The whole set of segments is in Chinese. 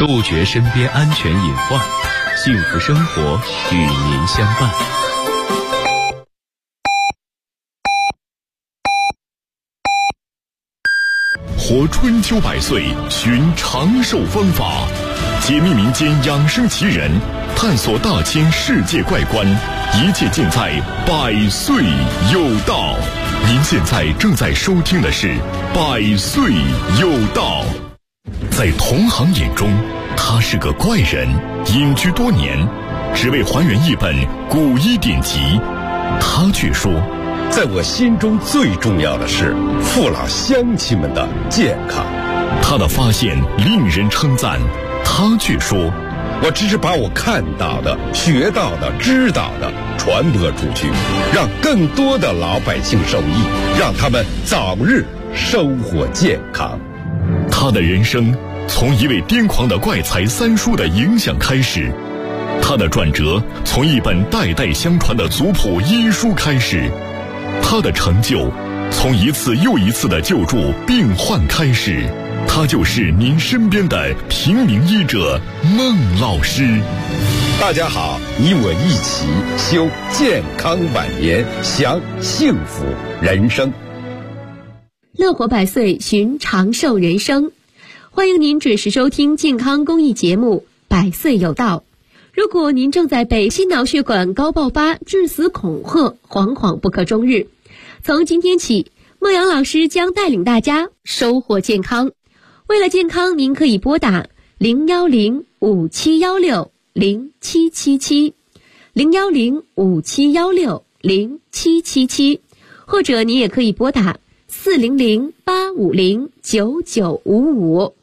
杜绝身边安全隐患，幸福生活与您相伴。 活春秋百岁，寻长寿方法，解密民间养生奇人，探索大千世界怪观，一切尽在百岁有道。您现在正在收听的是百岁有道。在同行眼中，他是个怪人，隐居多年，只为还原一本古医典籍。他却说， 在我心中最重要的是父老乡亲们的健康。 他的发现令人称赞，他却说， 我只是把我看到的、学到的、知道的传播出去，让更多的老百姓受益，让他们早日生活健康。 他的人生从一位癫狂的怪才三叔的影响开始，他的转折从一本代代相传的族谱医书开始，他的成就从一次又一次的救助病患开始。他就是您身边的平民医者孟老师。 大家好，你我一起修健康晚年，享幸福人生。 乐活百岁，寻长寿人生。欢迎您准时收听健康公益节目《百岁有道》。如果您正在被心脑血管高爆发致死恐吓，惶惶不可终日，从今天起，孟阳老师将带领大家收获健康。为了健康，您可以拨打010-5716-0777 010-5716-0777，或者您也可以拨打400-850-9955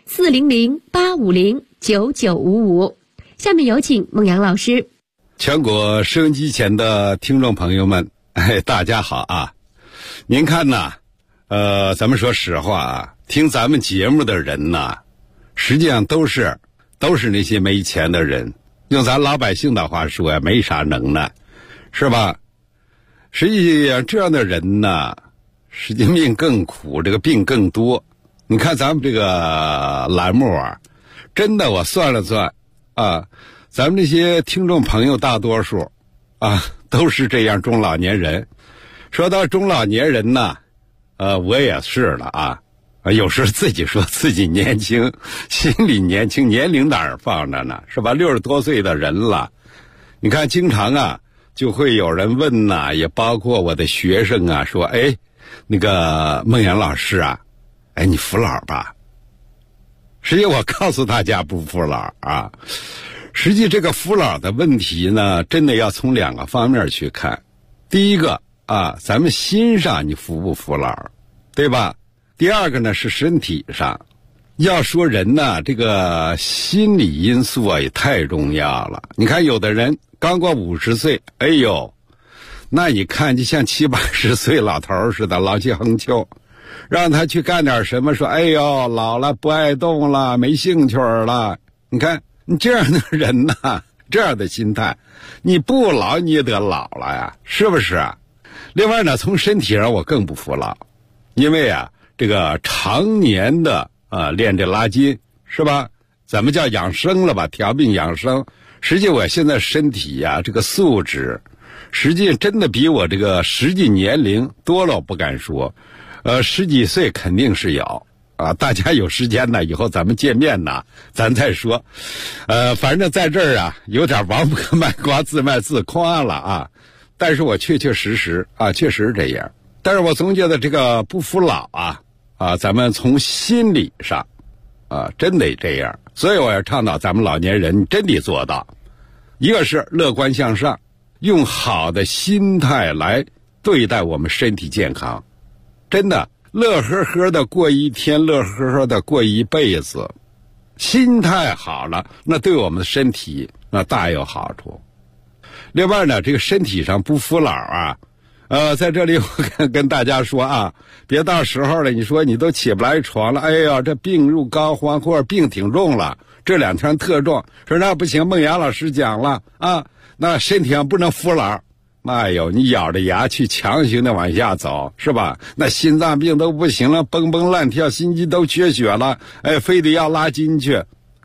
400-850-9955。下面有请孟阳老师。 全国收音机前的听众朋友们，大家好啊！您看呐，咱们说实话啊，听咱们节目的人呐，实际上都是那些没钱的人，用咱老百姓的话说呀，没啥能耐，是吧？实际上这样的人呢，实际命更苦，这个病更多。你看咱们这个栏目啊，真的我算了算啊，咱们这些听众朋友大多数啊都是这样中老年人。说到中老年人呢，我也是了啊。有时自己说自己年轻，心里年轻，年龄哪儿放着呢？是吧？60多岁的人了，你看经常啊就会有人问呐，也包括我的学生啊，说那个孟阳老师啊，你服老吧？实际我告诉大家不服老啊。实际这个服老的问题呢，真的要从2个方面去看。第一个啊，咱们心上你服不服老，对吧？第二个呢是身体上。要说人呢，这个心理因素啊也太重要了。你看有的人刚过50岁，那你看就像70、80岁老头似的，老气横秋，让他去干点什么，说老了不爱动了，没兴趣了。你看你这样的人呢，这样的心态，你不老你也得老了呀，是不是啊？另外呢，从身体上我更不服老，因为啊这个常年的练这拉筋，是吧？咱们叫养生了吧，调病养生。实际我现在身体呀，这个素质实际真的比我这个实际年龄多了，我不敢说10几岁肯定是有啊。大家有时间呢，以后咱们见面呢咱再说。反正在这儿啊有点王婆卖瓜自卖自夸了啊，但是我确实啊确实是这样。但是我总觉得这个不服老咱们从心理上真得这样。所以我要倡导咱们老年人真得做到，一个是乐观向上，用好的心态来对待我们身体健康，真的乐呵呵的过一天，乐呵呵的过一辈子。心态好了，那对我们的身体那大有好处。另外呢，这个身体上不服老在这里我跟大家说别到时候了，你说你都起不来床了，这病入膏肓，或者病挺重了，这2天特重，说那不行，孟阳老师讲了那身体上不能服老，你咬着牙去强行的往下走，是吧？那心脏病都不行了，蹦蹦乱跳，心肌都缺血了，非得要拉筋去，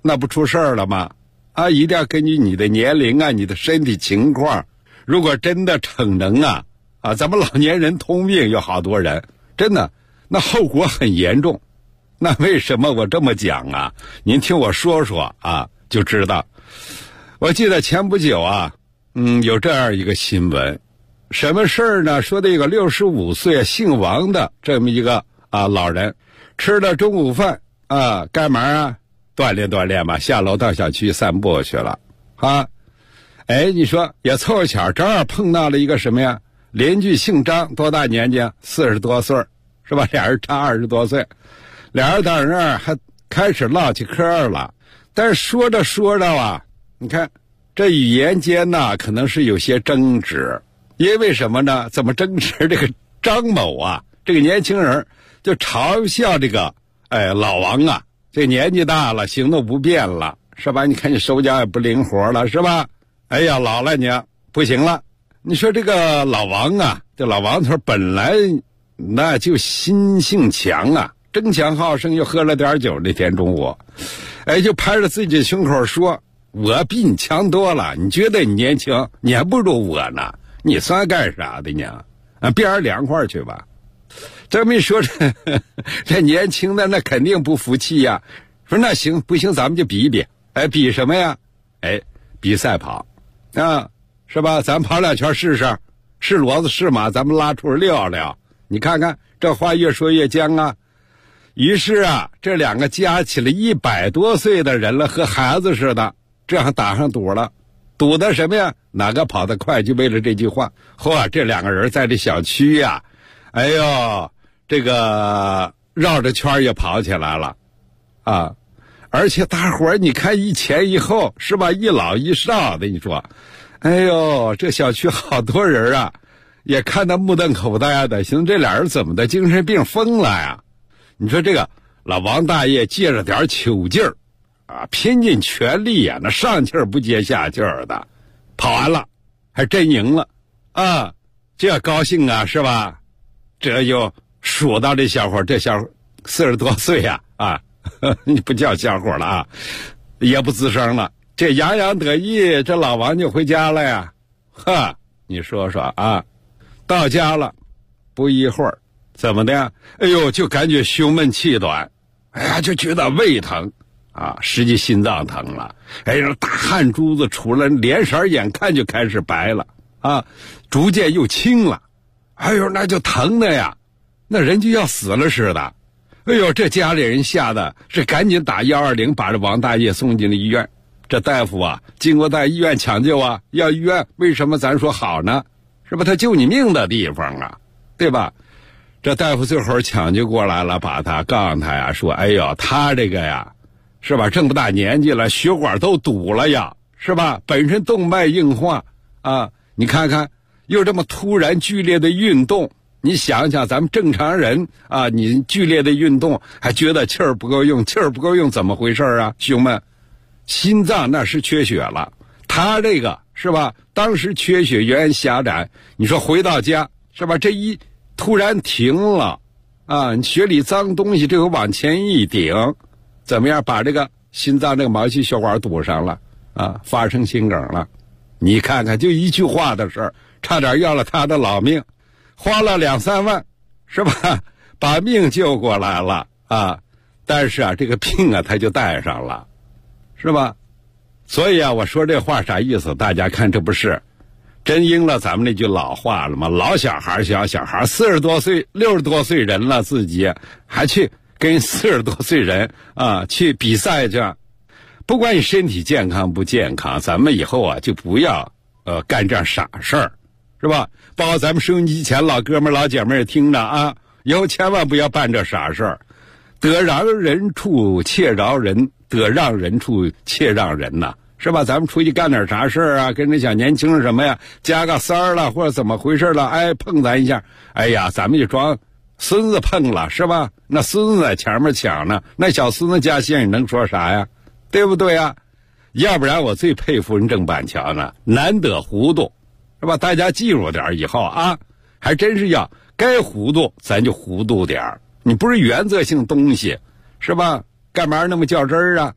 那不出事儿了吗？啊，一定要根据你的年龄啊，你的身体情况，如果真的逞能啊，咱们老年人通病有好多人，真的，那后果很严重。那为什么我这么讲啊？您听我说说啊，就知道。我记得前不久啊，有这样一个新闻，什么事儿呢？说的一个65岁姓王的这么一个老人，吃了中午饭啊，干嘛啊？锻炼锻炼吧，下楼到小区散步去了啊。哎，你说也凑巧，正好碰到了一个什么呀？邻居姓张，多大年纪？40多岁，是吧？俩人差20多岁，俩人到那儿还开始唠起嗑了。但是说着说着啊，你看这语言间呢，可能是有些争执。因为什么呢？怎么争执？这个张某啊，这个年轻人就嘲笑这个老王啊，这年纪大了，行动不便了，是吧？你看你手脚也不灵活了，是吧？哎呀，老了你不行了。你说这个老王啊，这老王头本来那就心性强啊，争强好胜，又喝了点酒。那天中午，就拍着自己的胸口说：“我比你强多了，你觉得你年轻，你还不如我呢，你算干啥的呢？边儿凉快去吧。”这么一说，这年轻的那肯定不服气呀。说那行不行，咱们就比一比。比什么呀？比赛跑啊，是吧？咱跑2圈试试，是骡子是马，咱们拉出溜溜。你看看这话越说越僵啊。于是啊，这两个加起来100多岁的人了，和孩子似的，这样打上赌了。赌的什么呀？哪个跑得快，就为了这句话。嚯，这两个人在这小区呀，哎呦，这个绕着圈也跑起来了啊！而且大伙儿你看一前一后，是吧？一老一少的，你说，哎呦，这小区好多人啊，也看得目瞪口呆的，寻思这俩人怎么的，精神病疯了呀？你说这个老王大爷借着点糗劲儿啊，拼尽全力啊，那上气儿不接下气儿的，跑完了，还真赢了啊！这高兴啊，是吧？这就数到这小伙，这小伙40多岁呀，你不叫小伙了啊，也不吱声了。这洋洋得意，这老王就回家了呀。你说说啊，到家了，不一会儿，怎么的呀？哎呦，就感觉胸闷气短，就觉得胃疼啊，实际心脏疼了。大汗珠子出来，脸色眼看就开始白了啊，逐渐又青了。那就疼的呀，那人就要死了似的。这家里人吓得是赶紧打120，把这王大爷送进了医院。这大夫啊，经过在医院抢救啊，要医院为什么咱说好呢？是吧？他救你命的地方啊，对吧？这大夫最后抢救过来了，把他告诉他呀，说他这个呀，是吧？这么大年纪了，血管都堵了呀，是吧？本身动脉硬化啊，你看看又这么突然剧烈的运动，你想想咱们正常人啊，你剧烈的运动还觉得气儿不够用，怎么回事啊？兄们，心脏那是缺血了，他这个是吧？当时缺血源狭窄，你说回到家是吧？这一突然停了啊，你血里脏东西这个往前一顶，怎么样？把这个心脏这个毛细血管堵上了啊，发生心梗了。你看看，就一句话的事儿，差点要了他的老命。花了2-3万，是吧？把命救过来了啊！但是啊，这个病啊，他就带上了，是吧？所以啊，我说这话啥意思？大家看，这不是真应了咱们那句老话了吗？老小孩小小孩，40多岁、60多岁人了，自己还去跟40多岁人啊去比赛去。不管你身体健康不健康，咱们以后啊就不要干这样傻事儿。是吧？包括咱们收音机前老哥们老姐妹也听着啊，以后千万不要办这傻事儿。得饶人处且饶人，得让人处且让人呐，是吧？咱们出去干点啥事儿啊，跟这小年轻人什么呀，加个塞儿了或者怎么回事了，碰咱一下，咱们就装孙子碰了，是吧？那孙子在前面抢呢，那小孙子家线你能说啥呀？对不对呀？要不然我最佩服人郑板桥呢，难得糊涂。是吧？大家记住点以后啊，还真是要该糊涂咱就糊涂点儿。你不是原则性东西，是吧？干嘛那么较真儿啊？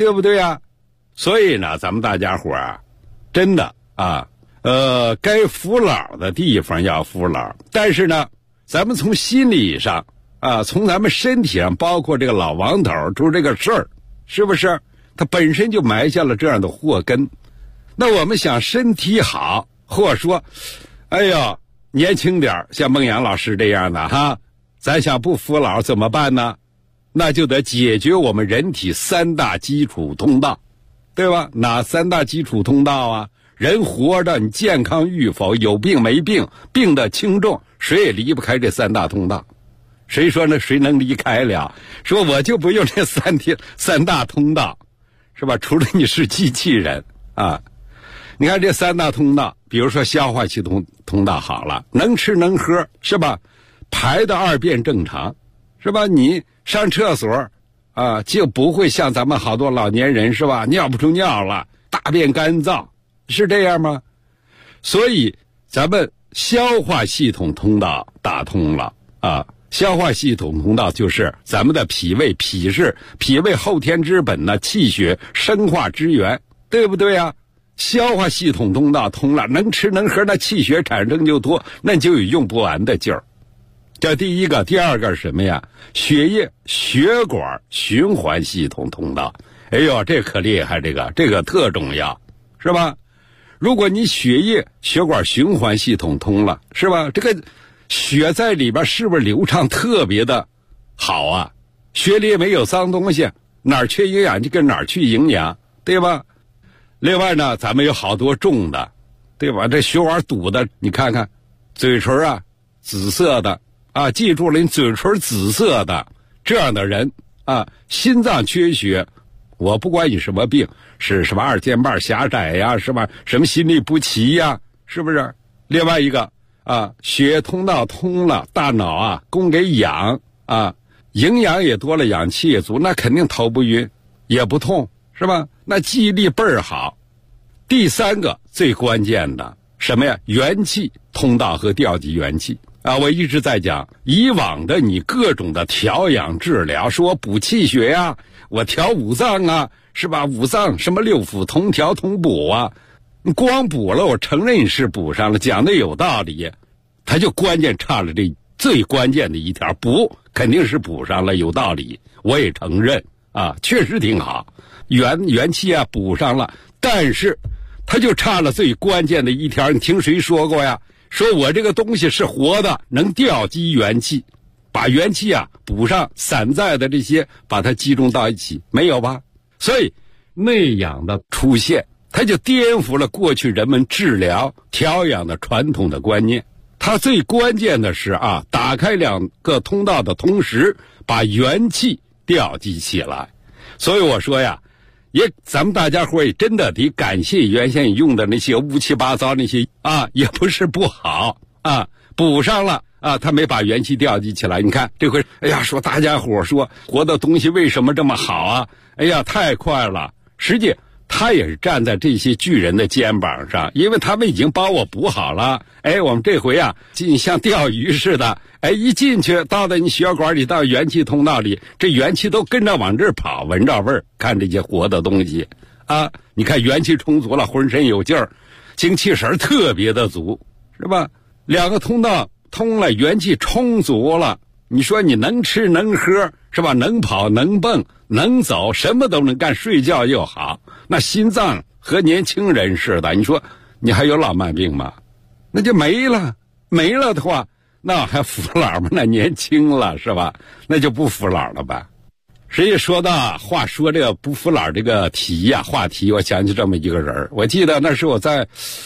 对不对啊？所以呢，咱们大家伙啊，真的啊，该服老的地方要服老，但是呢，咱们从心理上啊，从咱们身体上，包括这个老王头出这个事儿，是不是？他本身就埋下了这样的祸根。那我们想身体好，或者说，哎呀，年轻点，像孟阳老师这样的哈，咱想不服老怎么办呢？那就得解决我们人体3大基础通道，对吧？哪3大基础通道啊？人活着，你健康与否，有病没病，病的轻重，谁也离不开这3大通道。谁说呢？谁能离开了？说我就不用这三大通道，是吧？除了你是机器人啊。你看这3大通道，比如说消化系统通道好了，能吃能喝，是吧？排的2便正常，是吧？你上厕所啊，就不会像咱们好多老年人，是吧？尿不出尿了，大便干燥，是这样吗？所以咱们消化系统通道打通了啊。消化系统通道就是咱们的脾胃，脾是脾胃后天之本呢，气血生化之源，对不对啊？消化系统通道通了，能吃能喝，那气血产生就多，那就有用不完的劲儿。这第一个。第二个是什么呀？血液血管循环系统通道。哎呦，这可厉害，这个特重要，是吧？如果你血液血管循环系统通了，是吧？这个血在里边是不是流畅特别的好啊？血里没有脏东西，哪儿缺营养就跟哪儿去营养，对吧？另外呢，咱们有好多重的，对吧？这血管堵的，你看看嘴唇啊，紫色的啊，记住了，你嘴唇紫色的这样的人啊，心脏缺血，我不管你什么病，是什么2尖瓣狭窄呀，是吧？什么心律不齐呀，是不是？另外一个啊，血液通道通了，大脑啊供给氧啊，营养也多了，氧气也足，那肯定头不晕，也不痛，是吧？那记忆力倍儿好。第3个最关键的什么呀？元气通道和调集元气啊！我一直在讲，以往的你各种的调养治疗，说我补气血呀，我调五脏啊，是吧？五脏什么6腑同调同补啊，你光补了，我承认你是补上了，讲的有道理，他就关键差了这最关键的一条，补肯定是补上了，有道理，我也承认啊，确实挺好，元气啊补上了，但是他就差了最关键的一条，你听谁说过呀？说我这个东西是活的，能调集元气，把元气啊补上，散在的这些把它集中到一起，没有吧？所以内养的出现，它就颠覆了过去人们治疗调养的传统的观念。它最关键的是啊，打开2个通道的同时，把元气调集起来。所以我说呀，咱们大家伙也真的得感谢原先用的那些乌七八糟那些啊，也不是不好啊，补上了啊，他没把元气调集起来。你看这回，哎呀，说大家伙说活的东西为什么这么好啊？哎呀，太快了。实际他也是站在这些巨人的肩膀上，因为他们已经帮我补好了。哎，我们这回啊，像钓鱼似的，哎，一进去到了你血管里，到元气通道里，这元气都跟着往这儿跑，闻着味儿，看这些活的东西啊，你看元气充足了，浑身有劲儿，精气神特别的足，是吧？2个通道通了，元气充足了，你说你能吃能喝，是吧？能跑能蹦能走，什么都能干，睡觉又好，那心脏和年轻人似的，你说你还有老慢病吗？那就没了。没了的话，那还服老吗？那年轻了，是吧？那就不服老了吧。实际说到话说这个不服老这个话题，我想起这么一个人。我记得那是我在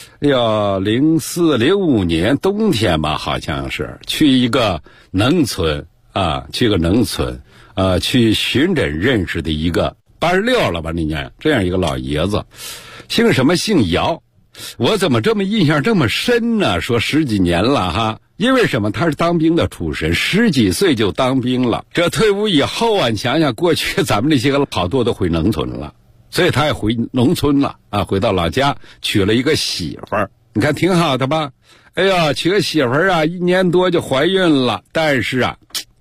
04、05年冬天吧，好像是去一个农村啊，去巡诊认识的一个86了吧那年，这样一个老爷子，姓什么？姓姚。我怎么这么印象这么深呢？说10几年了哈，因为什么？他是当兵的出身，10几岁就当兵了。这退伍以后啊，你想想过去咱们那些个好多都回农村了，所以他也回农村了啊，回到老家娶了一个媳妇儿，你看挺好的吧？哎呀，娶个媳妇儿啊，1年多就怀孕了，但是啊，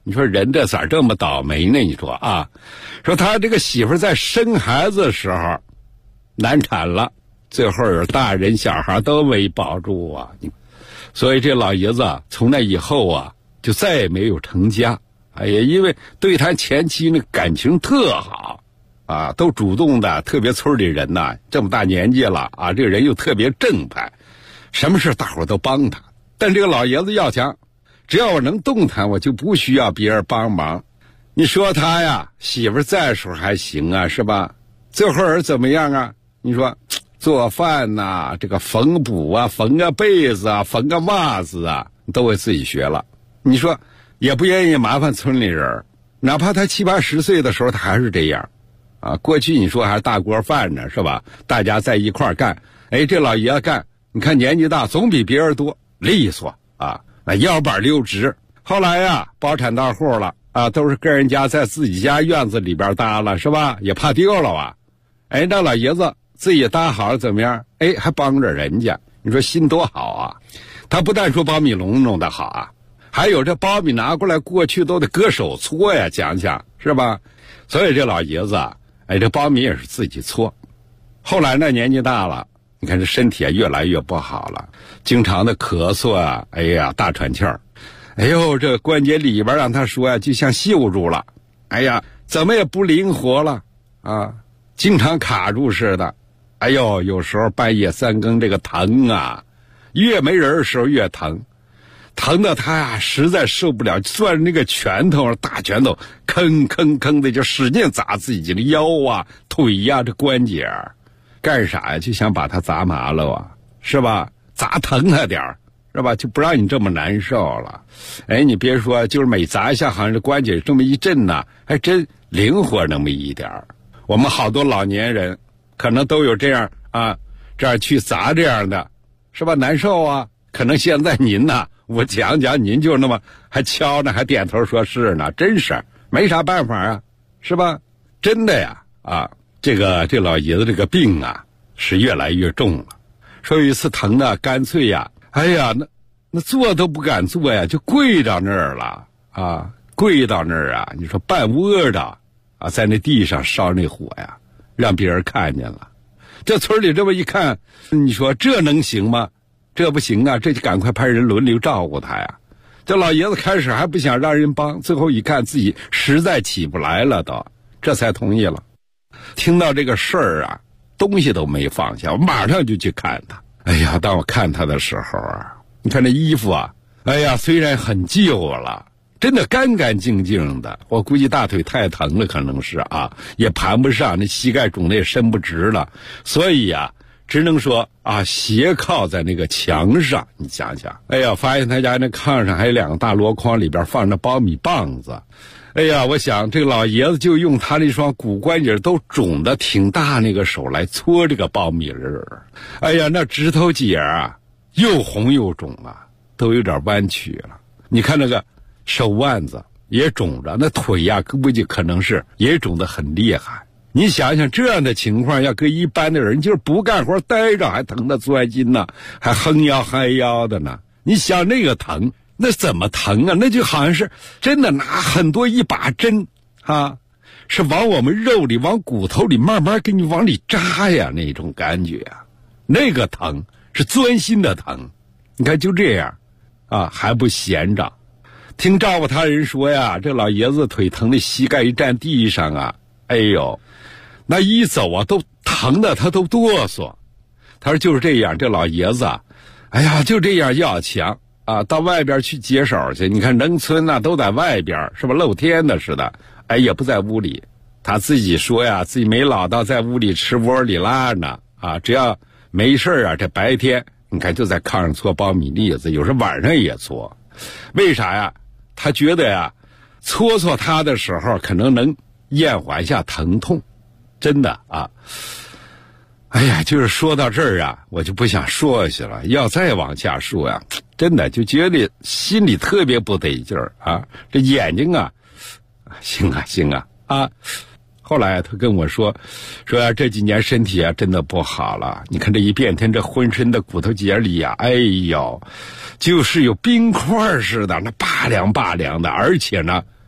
你说人这咋这么倒霉呢？你说啊，说他这个媳妇在生孩子的时候难产了，最后有大人小孩都没保住啊。所以这老爷子从那以后啊，就再也没有成家。哎呀，因为对他前妻那感情特好啊，都主动的，特别村里人呐，这么大年纪了啊，这个人又特别正派，什么事大伙都帮他。但这个老爷子要强，只要我能动弹，我就不需要别人帮忙。你说他呀，媳妇在时候还行啊，是吧？最后人怎么样啊？你说做饭呐，这个缝补啊，缝个被子啊，缝个袜子啊，都会自己学了。你说也不愿意麻烦村里人，哪怕他7、80岁的时候，他还是这样啊。过去你说还是大锅饭呢，是吧？大家在一块儿干，哎，这老爷子干，你看年纪大，总比别人多，利索啊，腰板溜直。后来呀，包产到户了啊，都是跟人家在自己家院子里边搭了，是吧？也怕丢了啊。哎，那老爷子自己搭好了怎么样？哎，还帮着人家，你说心多好啊！他不但说苞米垄弄得好啊，还有这苞米拿过来，过去都得搁手搓呀，想想是吧？所以这老爷子啊，哎，这苞米也是自己搓。后来呢，年纪大了，你看这身体啊越来越不好了，经常的咳嗽啊，哎呀，大喘气儿。哎呦，这关节里边让他说呀，就像锈住了，哎呀，怎么也不灵活了啊，经常卡住似的。哎呦，有时候半夜3更这个疼啊，越没人的时候越疼，疼的他呀实在受不了，攥着那个拳头，大拳头，吭吭吭的就使劲砸自己的腰啊、腿呀、这关节，干啥呀？就想把它砸麻了啊，是吧？砸疼他点儿。是吧？就不让你这么难受了。哎，你别说，就是每砸一下，好像这关节这么一震呢，还真灵活那么一点儿。我们好多老年人可能都有这样啊，这样去砸这样的，是吧？难受啊。可能现在您呢，我讲讲，您就那么还敲呢，还点头说是呢，真是没啥办法啊，是吧？真的呀啊，这老爷子这个病啊是越来越重了。说有一次疼的干脆呀。哎呀，那坐都不敢坐呀，就跪到那儿了啊！跪到那儿啊，你说半窝的啊，在那地上烧那火呀，让别人看见了。这村里这么一看，你说这能行吗？这不行啊，这就赶快派人轮流照顾他呀。这老爷子开始还不想让人帮，最后一看自己实在起不来了都，这才同意了。听到这个事儿啊，东西都没放下，我马上就去看他。哎呀，当我看他的时候啊，你看这衣服啊，哎呀，虽然很旧了，真的干干净净的。我估计大腿太疼了，可能是啊，也盘不上，那膝盖肿的也伸不直了，所以啊，只能说啊，斜靠在那个墙上。你想想，哎呀，发现他家那炕上还有2个大箩筐，里边放着苞米棒子。哎呀，我想这个老爷子就用他那双骨关节都肿的挺大那个手来搓这个苞米粒儿。哎呀，那指头节啊，又红又肿啊，都有点弯曲了。你看那个手腕子也肿着，那腿呀，估计可能是也肿得很厉害。你想想这样的情况，要搁一般的人，就是不干活待着还疼得钻心呢，还哼腰嗨腰的呢。你想那个疼。那怎么疼啊？那就好像是真的拿很多一把针啊，是往我们肉里、往骨头里慢慢给你往里扎呀，那种感觉啊，那个疼是钻心的疼。你看就这样啊，还不闲着。听照顾他人说呀，这老爷子腿疼的膝盖一站地上啊，哎呦，那一走啊都疼的他都哆嗦。他说就是这样，这老爷子啊，哎呀就这样要强。啊，到外边去接手去，你看农村呐，都在外边，是吧？露天的似的，哎，也不在屋里。他自己说呀，自己没老到在屋里吃窝里拉呢，啊，只要没事啊，这白天你看就在炕上搓苞米粒子，有时候晚上也搓。为啥呀？他觉得呀，搓搓他的时候可能能延缓一下疼痛，真的啊。哎呀，就是说到这儿啊，我就不想说下去了。要再往下说呀，真的就觉得心里特别不得劲儿啊。这眼睛啊，行啊。后来他跟我说这几年身体啊真的不好了。你看这一变天，这浑身的骨头节里啊，哎呦，就是有冰块似的，那拔凉拔凉的，而且呢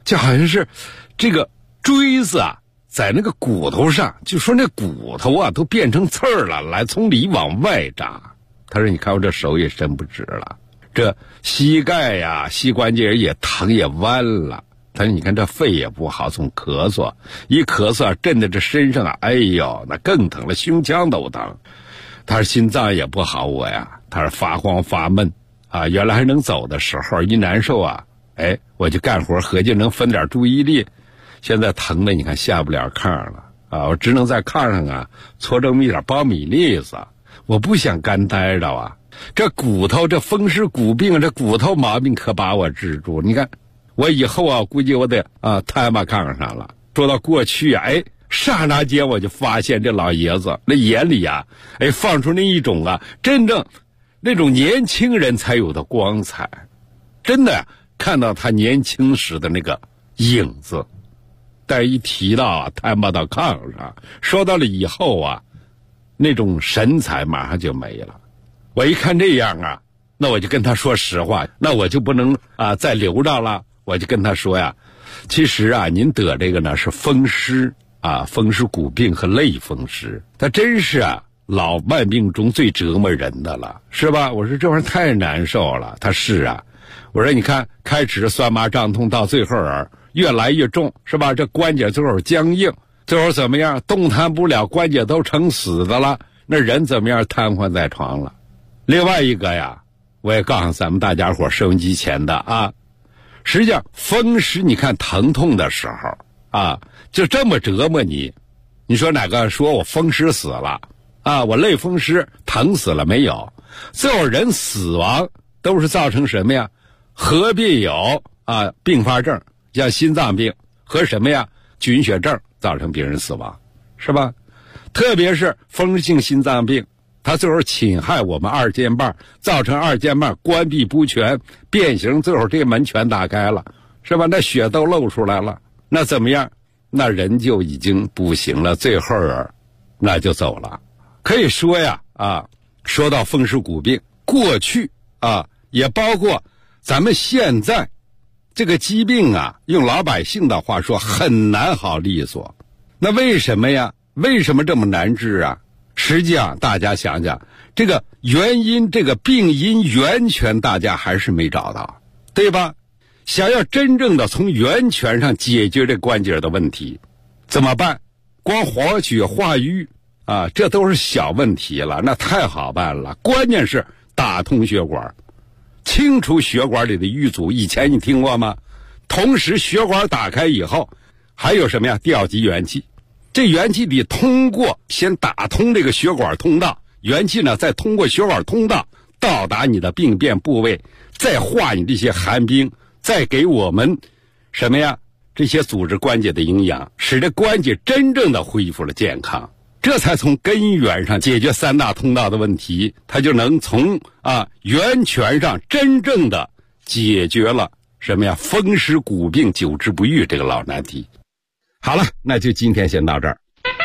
就好像是这个锥子啊在那个骨头上，就说那骨头啊都变成刺儿了，来从里往外扎。他说你看我这手也伸不直了，这膝盖呀膝关节也疼也弯了。他说你看这肺也不好，总咳嗽，一咳嗽震得这身上啊，哎呦那更疼了，胸腔都疼。他说心脏也不好我呀，他说发慌发闷啊，原来还能走的时候一难受啊，哎我就干活合计能分点注意力，现在疼的你看下不了炕了啊，我只能在炕上啊搓这么一点苞米粒子，我不想干待着啊。这骨头这风湿骨病，这骨头毛病可把我治住。你看我以后啊估计我得瘫把炕上了。说到过去啊，哎刹那间我就发现这老爷子那眼里啊，哎放出那一种啊真正那种年轻人才有的光彩，真的看到他年轻时的那个影子。但一提到啊瘫把到炕上，说到了以后啊，那种神采马上就没了。我一看这样啊，那我就跟他说实话，那我就不能再留着了。我就跟他说呀，其实啊您得这个呢是风湿啊，风湿骨病和类风湿，它真是啊老慢病中最折磨人的了，是吧？我说这玩意儿太难受了。他是啊，我说你看开始酸麻胀痛，到最后越来越重，是吧？这关节最后僵硬，最后怎么样？动弹不了，关节都成死的了，那人怎么样？瘫痪在床了。另外一个呀，我也告诉咱们大家伙收音机前的啊，实际上风湿你看疼痛的时候啊，就这么折磨你。你说哪个说我风湿死了啊，我类风湿疼死了没有？最后人死亡都是造成什么呀？合并有并发症，像心脏病和什么呀菌血症造成病人死亡，是吧？特别是风湿性心脏病，它最后侵害我们二尖瓣，造成二尖瓣关闭不全变形，最后这门全打开了，是吧？那血都漏出来了，那怎么样？那人就已经不行了，最后那就走了。可以说呀说到风湿骨病，过去也包括咱们现在这个疾病啊，用老百姓的话说很难好利索。那为什么呀？为什么这么难治啊？实际上大家想想这个原因，这个病因源泉大家还是没找到，对吧？想要真正的从源泉上解决这关节的问题怎么办？光活血化瘀这都是小问题了，那太好办了。关键是打通血管，清除血管里的瘀阻。以前你听过吗？同时血管打开以后还有什么呀？调集元气，这元气得通过先打通这个血管通道，元气呢再通过血管通道到达你的病变部位，再化你这些寒冰，再给我们什么呀这些组织关节的营养，使得关节真正的恢复了健康，这才从根源上解决三大通道的问题，它就能从源泉上真正的解决了什么呀风湿骨病久治不愈这个老难题。好了，那就今天先到这儿。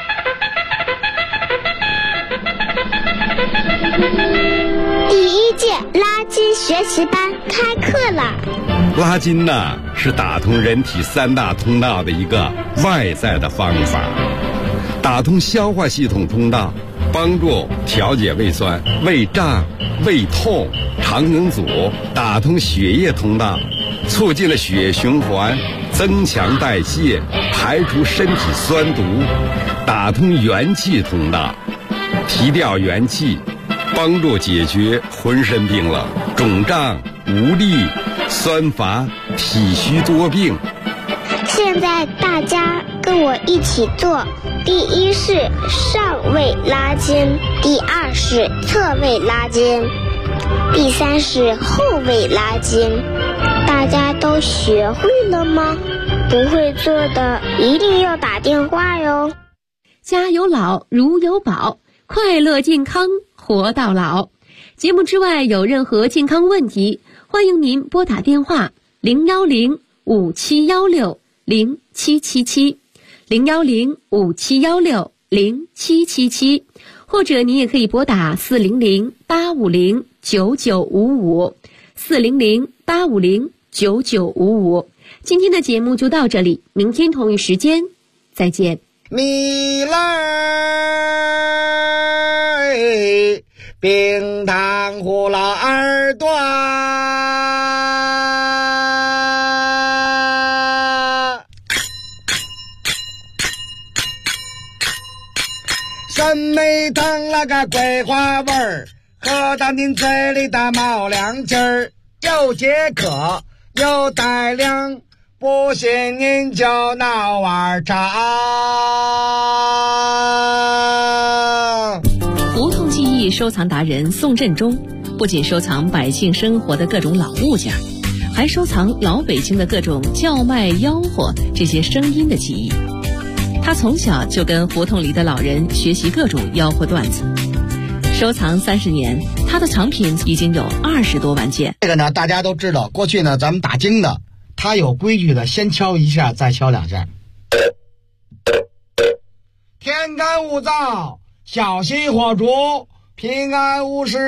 第一届拉筋学习班开课了。 拉筋呢是打通人体三大通道的一个外在的方法，打通消化系统通道，帮助调节胃酸、胃胀、胃痛、肠梗阻；打通血液通道，促进了血液循环，增强代谢，排除身体酸毒；打通元气通道，提调元气，帮助解决浑身冰冷、肿胀、无力、酸乏、体虚多病。 现在大家跟我一起做，第一是上位拉筋，第二是侧位拉筋，第三是后位拉筋。大家都学会了吗？不会做的一定要打电话哟。 家有老如有宝，快乐健康活到老。节目之外有任何健康问题，欢迎您拨打电话010-5716-0777 010-5716-0777，或者您也可以拨打400-850-9955 400-850-9955。 今天的节目就到这里，明天同一时间再见。 米来冰糖葫芦耳朵，酸梅汤那个桂花味儿，喝到您嘴里的冒凉劲儿，又解渴又带凉，不信您就闹碗茶。 胡同记忆收藏达人宋振中不仅收藏百姓生活的各种老物件，还收藏老北京的各种叫卖吆喝这些声音的记忆。他从小就跟胡同里的老人学习各种吆喝段子，收藏30年，他的藏品已经有20多万件。 这个呢，大家都知道，过去呢，咱们打更的，他有规矩的，先敲一下，再敲2下。天干物燥，小心火烛，平安无事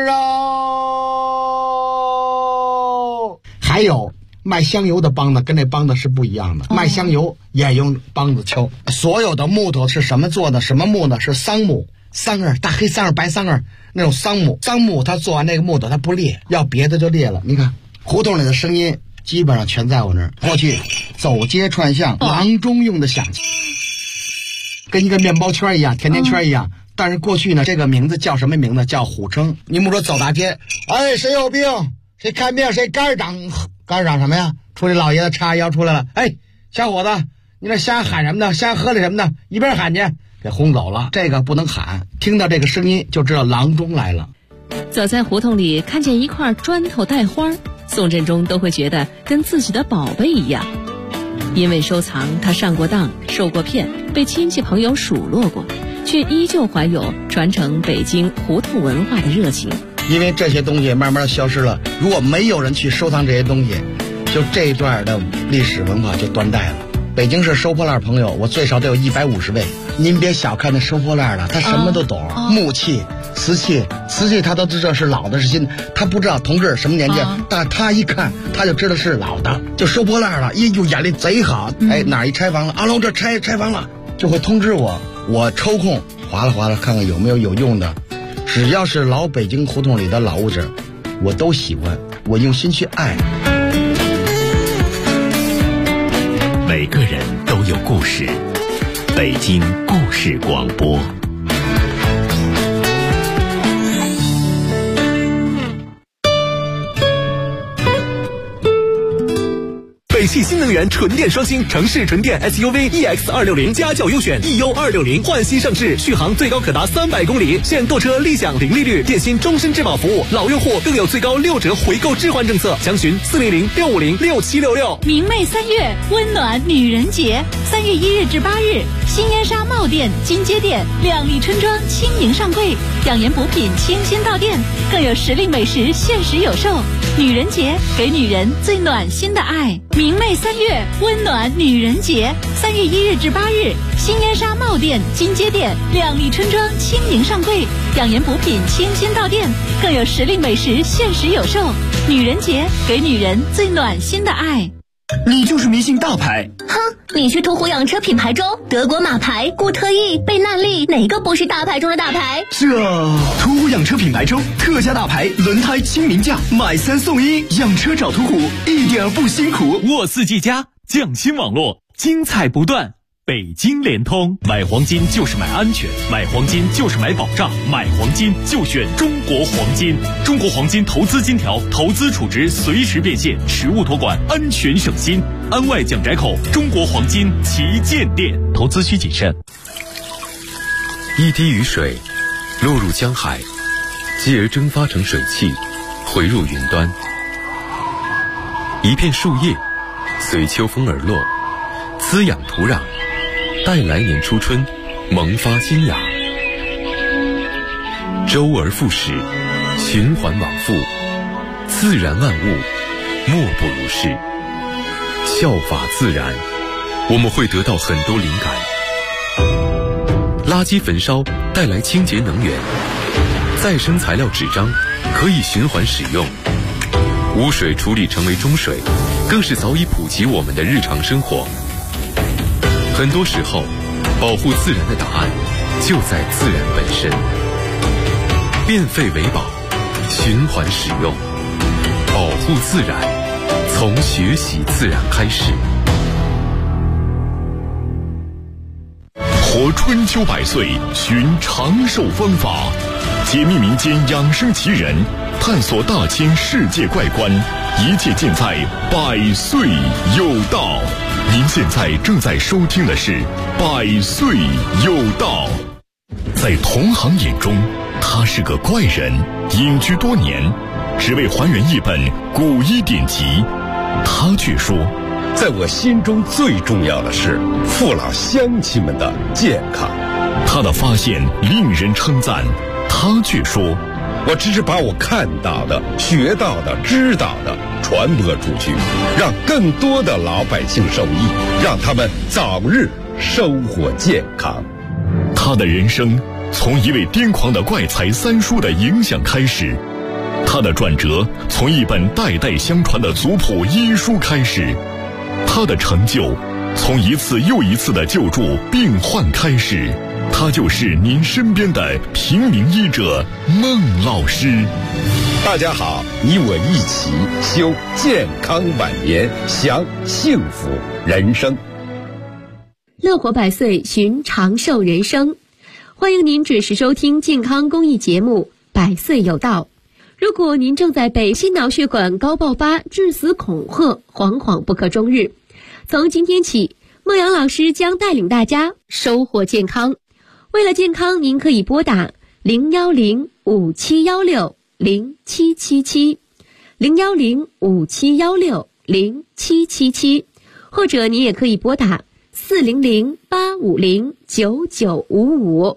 哦。还有卖香油的梆子跟那梆子是不一样的，卖香油也用梆子敲。所有的木头是什么做的？什么木呢？是桑木，桑儿，大黑桑儿、白桑儿那种桑木。桑木它做完那个木头它不裂，要别的就裂了。你看胡同里的声音基本上全在我那儿。过去走街串巷，郎中用的响器，跟一个面包圈一样，甜甜圈一样。但是过去呢，这个名字叫什么名字？叫虎称。你们说走大街，哎，谁有病？谁看病？谁肝长？肝长什么呀？出来老爷子叉腰出来了，哎，小伙子，你这瞎喊什么呢？瞎喝的什么呢？一边喊去，给轰走了。这个不能喊，听到这个声音就知道郎中来了。 走在胡同里，看见一块砖头带花，宋振中都会觉得跟自己的宝贝一样。因为收藏，他上过当，受过骗，被亲戚朋友数落过，却依旧怀有传承北京胡同文化的热情。 因为这些东西慢慢消失了，如果没有人去收藏这些东西，就这一段的历史文化就断代了。北京市收破烂朋友，我最少得有150位。您别小看那收破烂的，他什么都懂，木器、瓷器他都知道是老的是新的，他不知道同志什么年纪，但他一看他就知道是老的，就收破烂了。呦，眼力贼好，哎，哪一拆房了？阿龙这拆房了，就会通知我，我抽空划拉看看有没有用的。只要是老北京胡同里的老物件，我都喜欢，我用心去爱。 每个人都有故事，北京故事广播。 北汽新能源纯电双星城市纯电 SUV EX260家轿优选 EU260焕新上市，续航最高可达300公里，现购车立享零利率，电信终身质保服务，老用户更有最高6折回购置换政策。详询400-650-6766。 明媚3月，温暖女人节，3月1日至8日，新烟纱帽店、金街店、靓丽春装轻盈上柜，养颜补品清新到店，更有时令美食限时有售。女人节，给女人最暖心的爱。明媚3月，温暖女人节，3月1日至8日，新烟纱帽店、金街店、靓丽春装轻盈上柜，养颜补品清新到店，更有时令美食限时有售。女人节，给女人最暖心的爱。 你就是迷信大牌。 哼，你去途虎养车品牌中，德国马牌、固特异、贝纳利，哪个不是大牌中的大牌？ 途虎养车品牌中特价大牌轮胎亲民价，买3送1，养车找途虎一点不辛苦。 沃四 G 加匠心网络，精彩不断。北京联通，买黄金就是买安全，买黄金就是买保障，买黄金就选中国黄金。中国黄金投资金条，投资储值随时变现，实物托管，安全省心。安外蒋宅口中国黄金旗舰店，投资需谨慎。 一滴雨水落入江海，继而蒸发成水汽，回入云端。一片树叶随秋风而落，滋养土壤，待来年初春萌发新芽。周而复始，循环往复，自然万物莫不如是。效法自然，我们会得到很多灵感。垃圾焚烧带来清洁能源，再生材料纸张可以循环使用。 污水处理成为中水，更是早已普及我们的日常生活。很多时候，保护自然的答案就在自然本身。变废为宝，循环使用，保护自然，从学习自然开始。 活春秋百岁，寻长寿方法，解密民间养生奇人，探索大千世界怪观，一切尽在百岁有道。您现在正在收听的是百岁有道。在同行眼中，他是个怪人，隐居多年，只为还原一本古医典籍。他却说， 在我心中最重要的是父老乡亲们的健康。 他的发现令人称赞，他却说， 我只是把我看到的、学到的、知道的传播出去，让更多的老百姓受益，让他们早日生活健康。 他的人生从一位癫狂的怪才三叔的影响开始，他的转折从一本代代相传的族谱医书开始，他的成就从一次又一次的救助病患开始。他就是您身边的平民医者孟老师。 大家好，你我一起修健康晚年，享幸福人生。 乐活百岁，寻长寿人生。欢迎您准时收听健康公益节目《百岁有道》。如果您正在被心脑血管高爆发致死恐吓，惶惶不可终日，从今天起，孟阳老师将带领大家收获健康。为了健康，您可以拨打010-5716-0777 010-5716-0777，或者您也可以拨打400-850-9955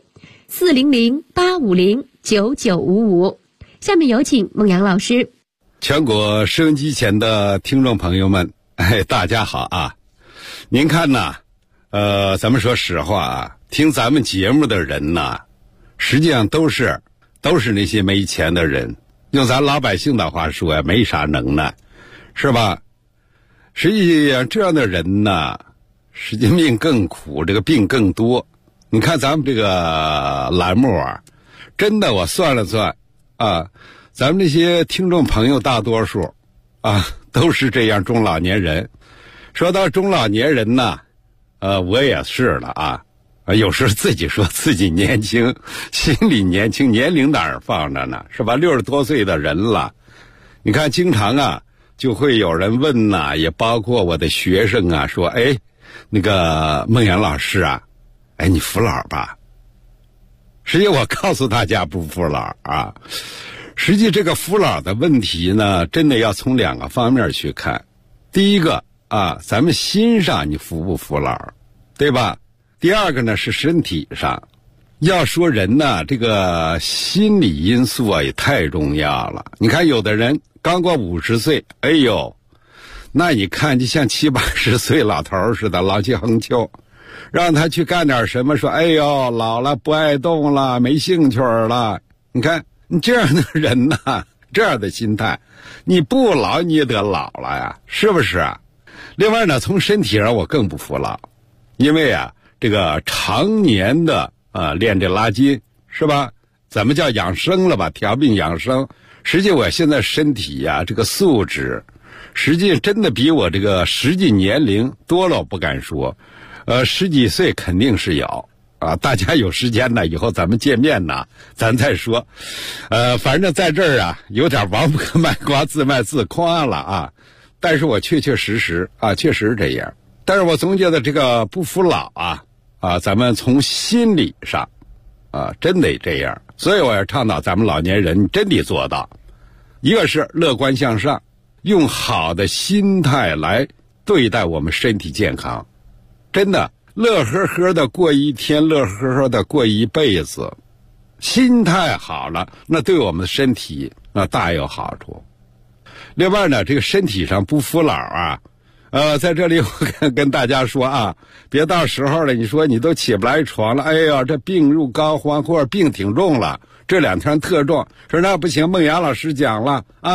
400-850-9955。下面有请孟阳老师。 全国收音机前的听众朋友们，大家好啊！您看呐，咱们说实话啊，听咱们节目的人呐，实际上都是那些没钱的人，用咱老百姓的话说呀，没啥能耐，是吧？实际上这样的人呢，实际命更苦，这个病更多。你看咱们这个栏目啊，真的我算了算啊，咱们这些听众朋友大多数啊都是这样中老年人。说到中老年人呢，我也是了啊。有时候自己说自己年轻，心里年轻，年龄哪儿放着呢？是吧？60多岁的人了，你看经常啊就会有人问呐，也包括我的学生啊，说那个孟阳老师啊，你服老吧？实际我告诉大家不服老啊。实际这个服老的问题呢，真的要从2个方面去看。第一个啊，咱们心上你服不服老，对吧？第二个呢是身体上。要说人呢，这个心理因素啊也太重要了。你看有的人刚过50岁，那你看就像70、80岁老头似的，老气横秋，让他去干点什么，说老了不爱动了，没兴趣了。你看你这样的人呢，这样的心态，你不老你也得老了呀，是不是啊？另外呢，从身体上我更不服老，因为啊这个常年的练这拉筋，是吧？咱们叫养生了吧，调病养生。实际我现在身体呀，这个素质实际真的比我这个实际年龄多了，我不敢说，10几岁肯定是有啊。大家有时间呢，以后咱们见面呢，咱再说。反正在这儿啊，有点王不可卖瓜，自卖自夸了啊。但是我确实啊，确实这样。但是我总觉得这个不服老啊，咱们从心理上啊，真得这样。所以我要倡导咱们老年人真得做到，一个是乐观向上，用好的心态来对待我们身体健康，真的乐呵呵的过一天，乐呵呵的过一辈子，心态好了，那对我们的身体那大有好处。另外呢，这个身体上不服老啊，在这里我跟大家说啊，别到时候了，你说你都起不来床了，这病入膏肓，或者病挺重了，这2天特重，说那不行，孟阳老师讲了啊，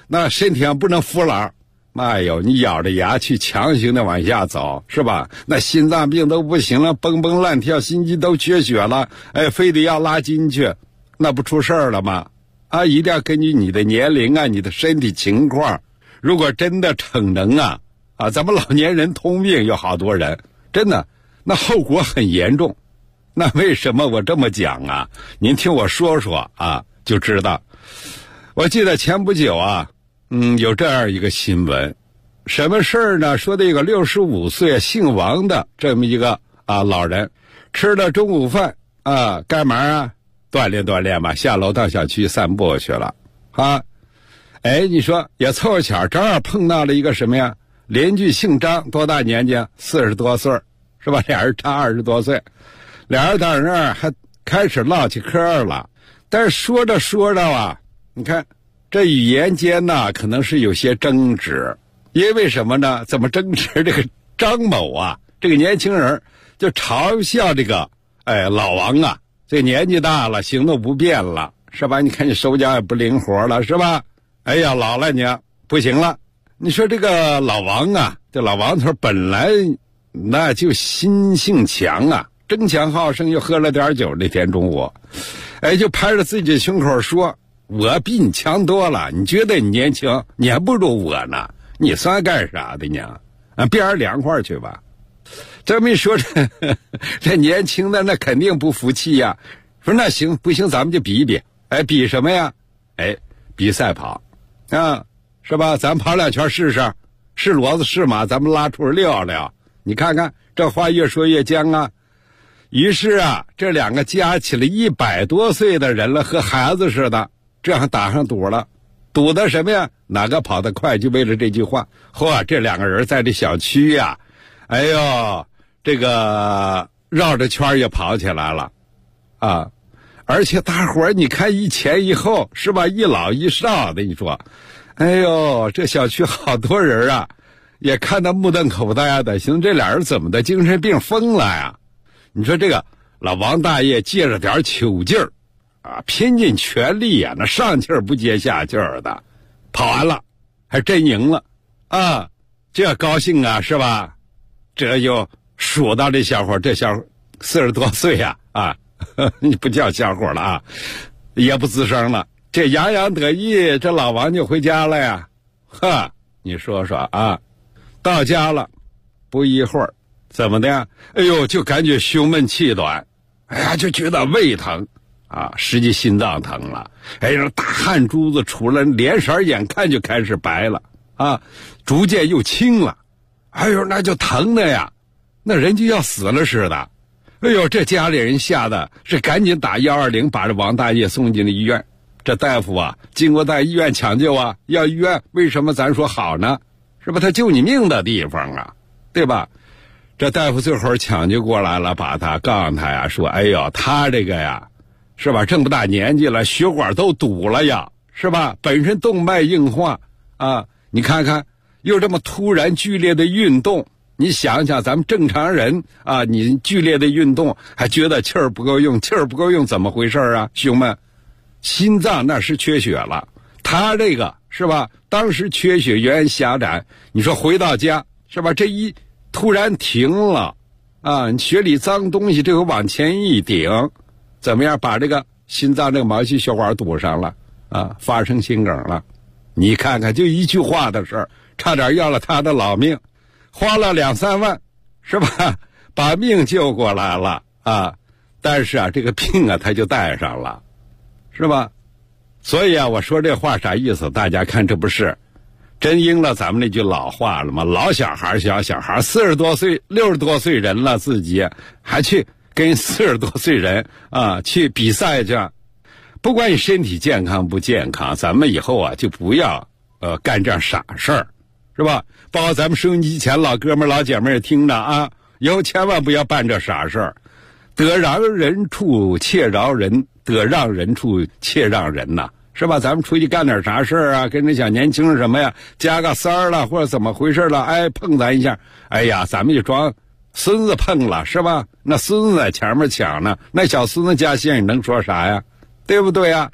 那身体上不能服老。哎呦，你咬着牙去强行的往下走，是吧？那心脏病都不行了，蹦蹦乱跳，心肌都缺血了，哎，非得要拉筋去，那不出事儿了吗？啊，一定要根据你的年龄啊，你的身体情况，如果真的逞能啊，咱们老年人通病有好多人，真的，那后果很严重。那为什么我这么讲啊？您听我说说啊，就知道。我记得前不久啊，有这样一个新闻，什么事儿呢？说的一个65岁姓王的这么一个老人，吃了中午饭啊，干嘛啊？锻炼锻炼吧，下楼到小区散步去了啊。哎，你说也凑巧，正好碰到了一个什么呀？邻居姓张，多大年纪？40多岁，是吧？俩人差20多岁，俩人到那儿还开始唠起嗑了。但是说着说着啊，你看这语言间呢，可能是有些争执。因为什么呢？怎么争执？这个张某啊，这个年轻人就嘲笑这个老王啊，这年纪大了，行动不便了，是吧？你看你手脚也不灵活了，是吧？哎呀，老了你不行了。你说这个老王啊，这老王头本来那就心性强啊，争强好胜，又喝了点酒。那天中午，就拍着自己的胸口说：“我比你强多了，你觉得你年轻，你还不如我呢，你算干啥的呢？边儿凉快去吧。”这么一说，这年轻的那肯定不服气呀，说那行不行，咱们就比一比。比什么呀？比赛跑啊，是吧？咱跑2圈试试，是骡子是马，咱们拉出溜溜。你看看这话越说越僵啊。于是啊，这两个加起了100多岁的人了，和孩子似的，这样打上赌了。赌的什么呀？哪个跑得快，就为了这句话。这两个人在这小区呀，这个绕着圈也跑起来了啊。而且大伙儿你看一前一后，是吧？一老一少的，你说这小区好多人啊，也看得目瞪口呆的，寻思这俩人怎么的，精神病疯了呀？你说这个老王大爷借着点糗劲儿啊，拼尽全力啊，那上气儿不接下气儿的，跑完了还真赢了啊，这高兴啊，是吧？这就数到这小伙，这小伙40多岁呀你不叫小伙了啊，也不吱声了，这洋洋得意，这老王就回家了呀。你说说啊，到家了不一会儿，怎么的呀？就感觉胸闷气短，就觉得胃疼啊，实际心脏疼了。大汗珠子出来，脸色眼看就开始白了啊，逐渐又青了。那就疼的呀，那人就要死了似的。这家里人吓得是赶紧打120，把这王大爷送进了医院。这大夫啊，经过在医院抢救啊，要医院为什么咱说好呢？是吧？他救你命的地方啊，对吧？这大夫最后抢救过来了，把他告诉他呀，说他这个呀，是吧？这么大年纪了，血管都堵了呀，是吧？本身动脉硬化啊，你看看又这么突然剧烈的运动。你想想咱们正常人啊，你剧烈的运动还觉得气儿不够用，怎么回事啊？兄们，心脏那是缺血了，他这个是吧？当时缺血源狭窄，你说回到家是吧？这一突然停了啊，你血里脏东西这个往前一顶，怎么样？把这个心脏这个毛细血管堵上了啊，发生心梗了。你看看，就一句话的事儿，差点要了他的老命。花了2-3万，是吧？把命救过来了啊！但是啊，这个病啊，他就带上了，是吧？所以啊，我说这话啥意思？大家看，这不是真应了咱们那句老话了吗？老小孩小小孩，40多岁、60多岁人了，自己还去跟40多岁人啊去比赛去。不管你身体健康不健康，咱们以后啊就不要干这样傻事儿。是吧？包括咱们收音机前老哥们老姐妹也听着啊，以后千万不要办这傻事儿。得饶人处且饶人，得让人处且让人呐，是吧？咱们出去干点啥事儿啊，跟这小年轻什么呀，加个塞儿了或者怎么回事了，碰咱一下，咱们就装孙子碰了，是吧？那孙子在前面抢呢，那小孙子家线你能说啥呀？对不对呀？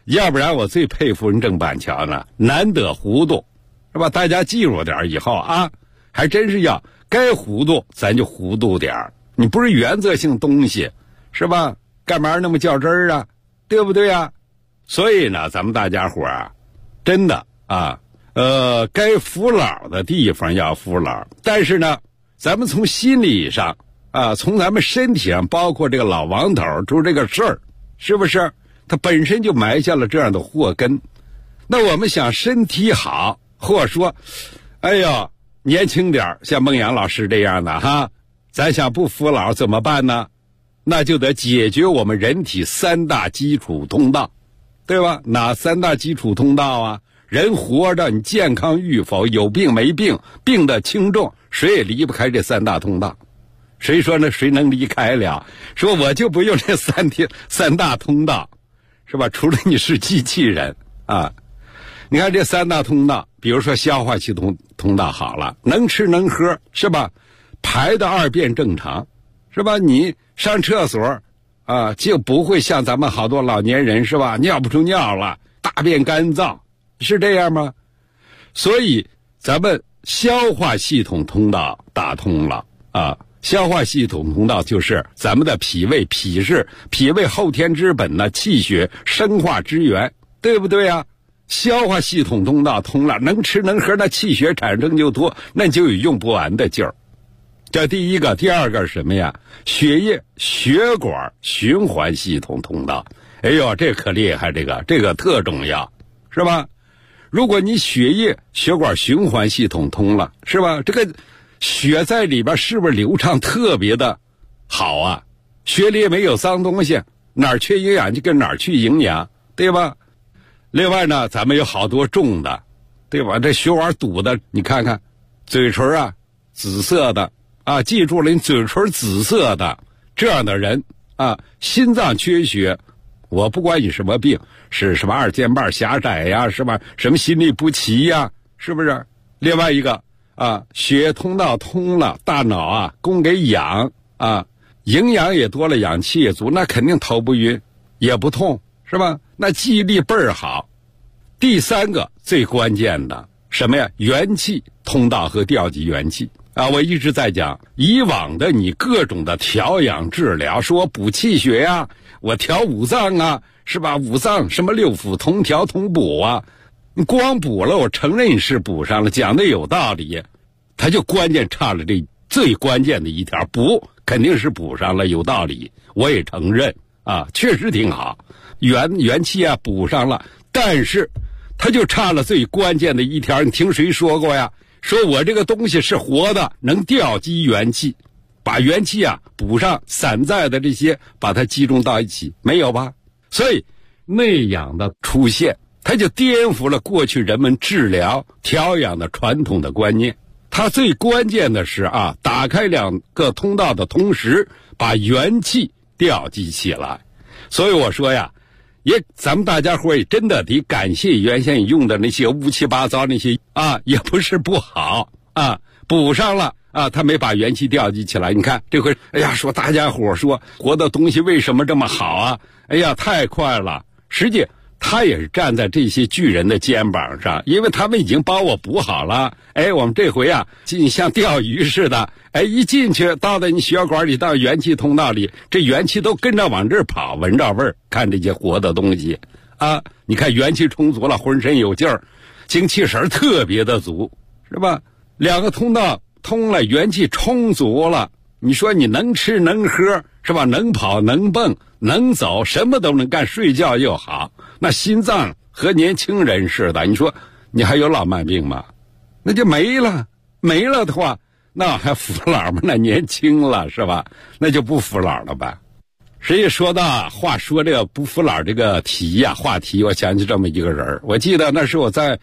要不然我最佩服人郑板桥呢，难得糊涂，是吧？大家记住点以后啊，还真是要该糊涂咱就糊涂点，你不是原则性东西，是吧？干嘛那么较真儿啊？对不对啊？所以呢，咱们大家伙啊，真的啊，该服老的地方要服老，但是呢，咱们从心理上啊，从咱们身体上，包括这个老王头出这个事儿，是不是？他本身就埋下了这样的祸根。那我们想身体好，或者说，哎呦，年轻点像孟阳老师这样的哈，咱想不服老怎么办呢？那就得解决我们人体3大基础通道，对吧？哪3大基础通道啊？人活着，你健康与否，有病没病，病的轻重，谁也离不开这3大通道。谁说呢？谁能离开了？说我就不用这三大通道，是吧？除了你是机器人啊。你看这3大通道，比如说消化系统通道好了，能吃能喝，是吧？排的2便正常，是吧？你上厕所啊，就不会像咱们好多老年人，是吧？尿不出尿了，大便干燥，是这样吗？所以咱们消化系统通道打通了啊。消化系统通道就是咱们的脾胃，脾是脾胃后天之本呢，气血生化之源，对不对啊？消化系统通道通了，能吃能喝，那气血产生就多，那就有用不完的劲儿。这第一个。第二个是什么呀？血液血管循环系统通道。哎呦，这可厉害，这个特重要，是吧？如果你血液血管循环系统通了，是吧？这个血在里边是不是流畅特别的好啊？血里没有脏东西，哪儿缺营养就跟哪儿去营养，对吧？另外呢，咱们有好多重的，对吧？这血管堵的，你看看嘴唇啊，紫色的啊，记住了，你嘴唇紫色的这样的人啊，心脏缺血，我不管你什么病，是什么2尖瓣狭窄呀，是吧？什么心律不齐呀，是不是？另外一个啊，血液通道通了，大脑啊供给氧啊，营养也多了，氧气也足，那肯定头不晕，也不痛，是吧？那记忆力倍儿好。第3个最关键的什么呀？元气通道和调集元气啊！我一直在讲，以往的你各种的调养治疗，说我补气血呀，我调五脏啊，是吧？五脏什么6腑同调同补啊，你光补了，我承认你是补上了，讲的有道理，他就关键差了这最关键的一条，补肯定是补上了，有道理，我也承认啊，确实挺好，元气啊补上了，但是他就差了最关键的一条，你听谁说过呀？说我这个东西是活的，能调集元气，把元气啊补上，散在的这些把它集中到一起，没有吧？所以内养的出现，它就颠覆了过去人们治疗调养的传统的观念。它最关键的是啊，打开2个通道的同时，把元气调集起来。所以我说呀，咱们大家伙也真的得感谢原先用的那些乌七八糟那些啊，也不是不好啊，补上了啊，他没把元气调集起来。你看这回，哎呀，说大家伙说活的东西为什么这么好啊？哎呀，太快了。实际他也是站在这些巨人的肩膀上，因为他们已经帮我补好了。哎，我们这回啊，像钓鱼似的，哎，一进去到了你血管里，到元气通道里，这元气都跟着往这儿跑，闻着味儿，看这些活的东西啊。你看元气充足了，浑身有劲儿，精气神特别的足，是吧？2个通道通了，元气充足了，你说你能吃能喝，是吧？能跑能蹦能走，什么都能干，睡觉又好。那心脏和年轻人似的，你说你还有老慢病吗？那就没了。没了的话，那还服老吗？那年轻了，是吧？那就不服老了吧。实际说到话说这个不服老这个话题，我想起这么一个人。我记得那是我在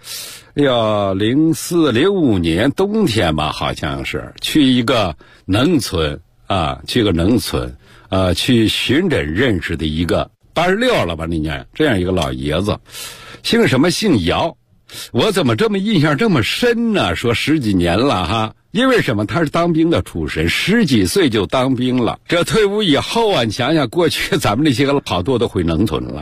04、05年冬天吧，好像是去一个农村啊，去巡诊认识的一个86了吧那年，这样一个老爷子，姓什么？姓姚。我怎么这么印象这么深呢？说10几年了哈。因为什么？他是当兵的出身，10几岁就当兵了。这退伍以后啊，你想想过去咱们这些个好多都回农村了，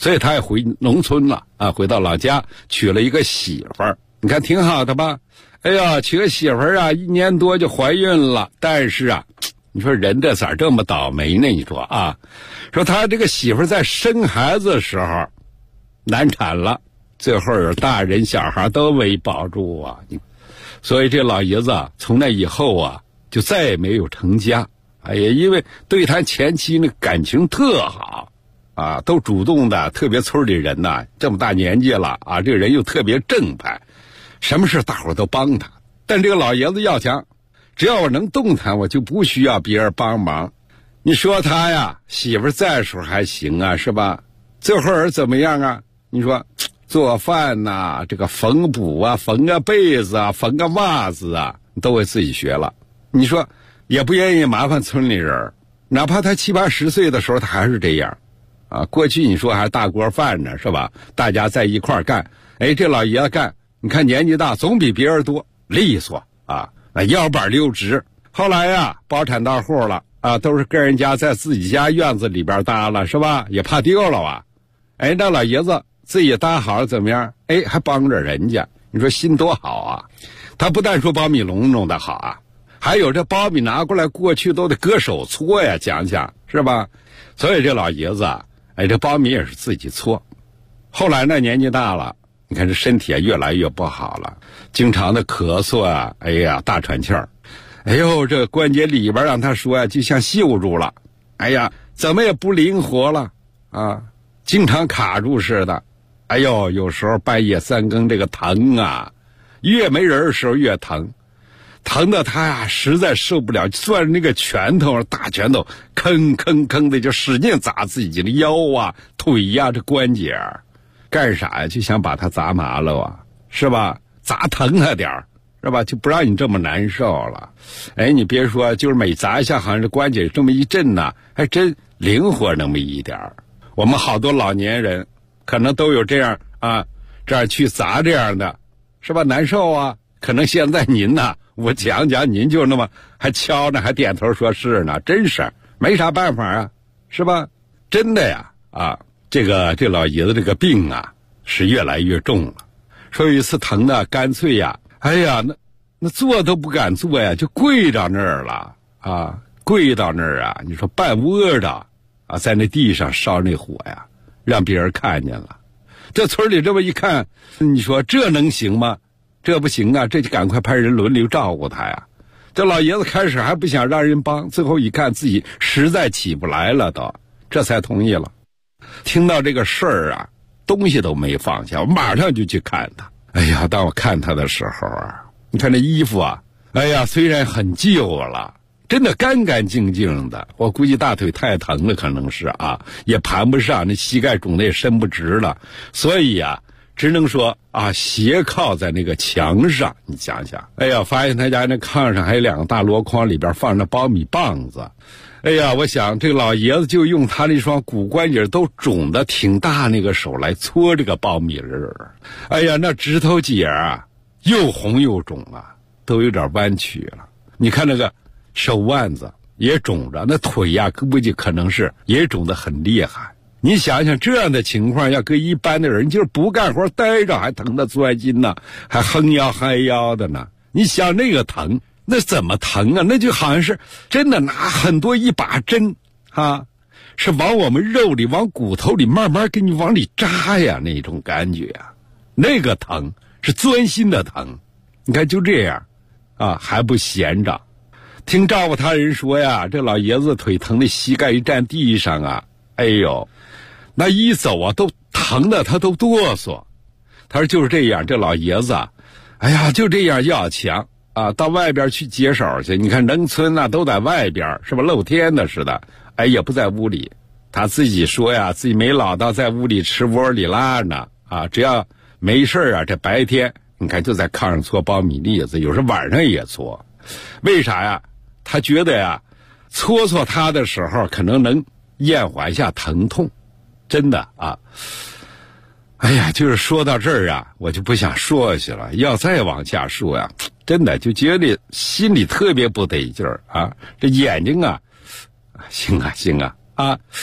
所以他也回农村了啊，回到老家娶了一个媳妇儿。你看挺好的吧？哎呀，娶个媳妇儿啊，1年多就怀孕了。但是啊，你说人这咋这么倒霉呢？你说啊，说他这个媳妇儿在生孩子的时候难产了，最后有大人小孩都没保住啊。所以这老爷子啊，从那以后啊，就再也没有成家。哎呀，因为对他前妻那感情特好啊，都主动的，特别村里人呐，这么大年纪了啊，这个人又特别正派，什么事大伙都帮他。但这个老爷子要强，只要我能动弹，我就不需要别人帮忙。你说他呀，媳妇在时候还行啊，是吧？最后人怎么样啊？你说做饭呐，这个缝补啊，缝个被子啊，缝个袜子啊，都会自己学了。你说也不愿意麻烦村里人，哪怕他7、80岁的时候，他还是这样啊。过去你说还是大锅饭呢，是吧？大家在一块儿干，哎，这老爷子干，你看年纪大，总比别人多，利索啊，那腰板溜直。后来呀，包产到户了啊，都是跟人家在自己家院子里边搭了，是吧？也怕丢了啊。哎，那老爷子自己搭好了怎么样？哎，还帮着人家，你说心多好啊！他不但说苞米农弄得好啊，还有这苞米拿过来，过去都得割手搓呀，讲讲是吧？所以这老爷子啊，哎，这苞米也是自己搓。后来呢，年纪大了，你看这身体啊越来越不好了，经常的咳嗽啊，哎呀，大喘气儿，哎呦，这关节里边让他说呀，就像锈住了，哎呀，怎么也不灵活了啊，经常卡住似的。哎呦，有时候半夜3更这个疼啊，越没人的时候越疼，疼的他呀实在受不了，攥着那个拳头，大拳头，吭吭吭的就使劲砸自己的腰啊、腿呀、这关节，干啥呀？就想把它砸麻了啊，是吧？砸疼他点儿，是吧？就不让你这么难受了。哎，你别说，就是每砸一下，好像这关节这么一震呢，还真灵活那么一点儿。我们好多老年人可能都有这样啊，这样去砸这样的，是吧？难受啊。可能现在您呢，我讲讲，您就那么还敲着，还点头说是呢，真是没啥办法啊，是吧？真的呀啊，这老爷子这个病啊是越来越重了。说有一次疼的干脆呀，哎呀，那坐都不敢坐呀，就跪到那儿了啊，跪到那儿啊，你说半窝的啊，在那地上烧那火呀，让别人看见了。这村里这么一看，你说这能行吗？这不行啊，这就赶快派人轮流照顾他呀。这老爷子开始还不想让人帮，最后一看自己实在起不来了都，这才同意了。听到这个事儿啊，东西都没放下，我马上就去看他。哎呀，当我看他的时候啊，你看这衣服啊，哎呀，虽然很旧了，真的干干净净的。我估计大腿太疼了，可能是啊，也盘不上，那膝盖肿的也伸不直了，所以啊，只能说啊，斜靠在那个墙上。你想想，哎呀，发现他家那炕上还有2个大箩筐，里边放着苞米棒子。哎呀，我想这个老爷子就用他那双骨关节都肿的挺大那个手来搓这个苞米粒儿。哎呀，那指头节啊，又红又肿啊，都有点弯曲了。你看那个手腕子也肿着，那腿呀，估计可能是也肿得很厉害。你想想这样的情况，要搁一般的人，就是不干活待着还疼得钻心呢，还哼腰嗨腰的呢。你想那个疼，那怎么疼啊？那就好像是真的拿很多一把针啊，是往我们肉里、往骨头里慢慢给你往里扎呀，那种感觉啊，那个疼是钻心的疼。你看就这样啊，还不闲着。听照顾他人说呀，这老爷子腿疼的膝盖一站地上啊，哎呦，那一走啊都疼的他都哆嗦。他说就是这样，这老爷子啊，哎呀就这样要强啊，到外边去接手去。你看农村啊都在外边，是吧？露天的似的，哎也不在屋里。他自己说呀，自己没老到在屋里吃窝里拉呢啊，只要没事啊，这白天你看就在炕上搓苞米粒子，有时晚上也搓。为啥呀？他觉得呀，搓搓他的时候可能能延缓一下疼痛。真的啊，哎呀，就是说到这儿啊，我就不想说下去了。要再往下说呀，真的就觉得心里特别不得劲儿啊。这眼睛啊，行啊，